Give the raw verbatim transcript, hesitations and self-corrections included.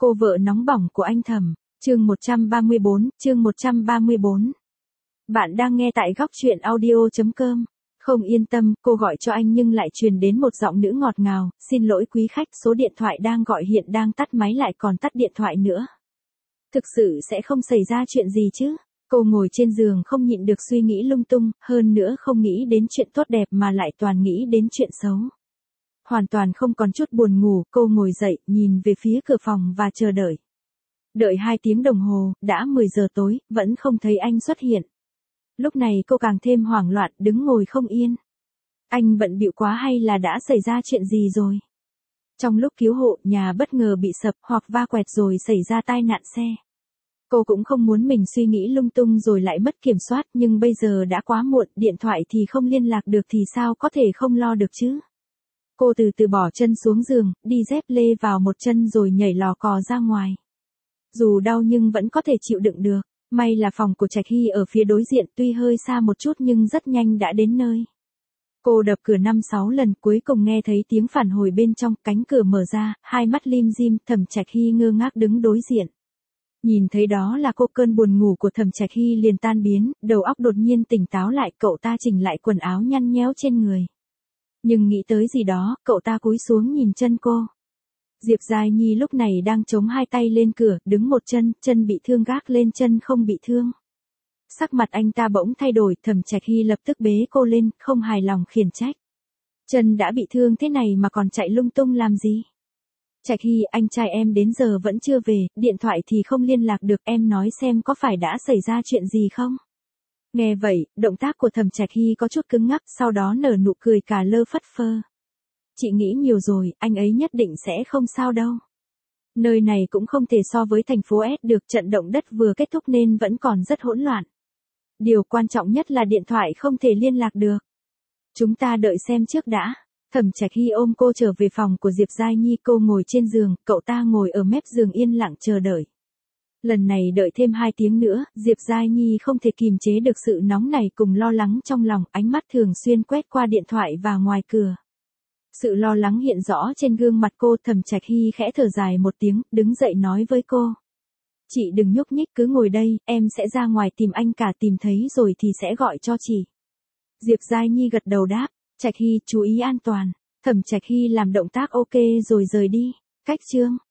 Cô vợ nóng bỏng của anh Thẩm, chương một trăm ba mươi bốn, chương một trăm ba mươi bốn. Bạn đang nghe tại góc truyện audio chấm com. Không yên tâm, cô gọi cho anh nhưng lại truyền đến một giọng nữ ngọt ngào, xin lỗi quý khách, số điện thoại đang gọi hiện đang tắt máy lại còn tắt điện thoại nữa. Thực sự sẽ không xảy ra chuyện gì chứ? Cô ngồi trên giường không nhịn được suy nghĩ lung tung, hơn nữa không nghĩ đến chuyện tốt đẹp mà lại toàn nghĩ đến chuyện xấu. Hoàn toàn không còn chút buồn ngủ, cô ngồi dậy, nhìn về phía cửa phòng và chờ đợi. Đợi hai tiếng đồng hồ, đã mười giờ tối, vẫn không thấy anh xuất hiện. Lúc này cô càng thêm hoảng loạn, đứng ngồi không yên. Anh bận bịu quá hay là đã xảy ra chuyện gì rồi? Trong lúc cứu hộ, nhà bất ngờ bị sập hoặc va quẹt rồi xảy ra tai nạn xe. Cô cũng không muốn mình suy nghĩ lung tung rồi lại mất kiểm soát, nhưng bây giờ đã quá muộn, điện thoại thì không liên lạc được thì sao có thể không lo được chứ? Cô từ từ bỏ chân xuống giường, đi dép lê vào một chân rồi nhảy lò cò ra ngoài. Dù đau nhưng vẫn có thể chịu đựng được. May là phòng của Trạch Hy ở phía đối diện, tuy hơi xa một chút nhưng rất nhanh đã đến nơi. Cô đập cửa năm sáu lần, cuối cùng nghe thấy tiếng phản hồi bên trong, cánh cửa mở ra, hai mắt lim dim, Thẩm Trạch Hy ngơ ngác đứng đối diện. Nhìn thấy đó là cô, cơn buồn ngủ của Thẩm Trạch Hy liền tan biến, đầu óc đột nhiên tỉnh táo lại, cậu ta chỉnh lại quần áo nhăn nhéo trên người. Nhưng nghĩ tới gì đó, cậu ta cúi xuống nhìn chân cô. Diệp Giai Nhi lúc này đang chống hai tay lên cửa, đứng một chân, chân bị thương gác lên chân không bị thương. Sắc mặt anh ta bỗng thay đổi, Thẩm Trạch Hy lập tức bế cô lên, không hài lòng khiển trách. Chân đã bị thương thế này mà còn chạy lung tung làm gì? Trạch Hy, anh trai em đến giờ vẫn chưa về, điện thoại thì không liên lạc được, em nói xem có phải đã xảy ra chuyện gì không? Nghe vậy, động tác của Thẩm Trạch Hy có chút cứng ngắc, sau đó nở nụ cười cả lơ phất phơ. Chị nghĩ nhiều rồi, anh ấy nhất định sẽ không sao đâu. Nơi này cũng không thể so với thành phố S được, trận động đất vừa kết thúc nên vẫn còn rất hỗn loạn. Điều quan trọng nhất là điện thoại không thể liên lạc được. Chúng ta đợi xem trước đã. Thẩm Trạch Hy ôm cô trở về phòng của Diệp Giai Nhi, cô ngồi trên giường, cậu ta ngồi ở mép giường yên lặng chờ đợi. Lần này đợi thêm hai tiếng nữa, Diệp Giai Nhi không thể kìm chế được sự nóng nảy cùng lo lắng trong lòng, ánh mắt thường xuyên quét qua điện thoại và ngoài cửa. Sự lo lắng hiện rõ trên gương mặt cô, Thẩm Trạch Hy khẽ thở dài một tiếng, đứng dậy nói với cô. Chị đừng nhúc nhích, cứ ngồi đây, em sẽ ra ngoài tìm anh cả, tìm thấy rồi thì sẽ gọi cho chị. Diệp Giai Nhi gật đầu đáp, Trạch Hy chú ý an toàn. Thẩm Trạch Hy làm động tác ok rồi rời đi. Cách chương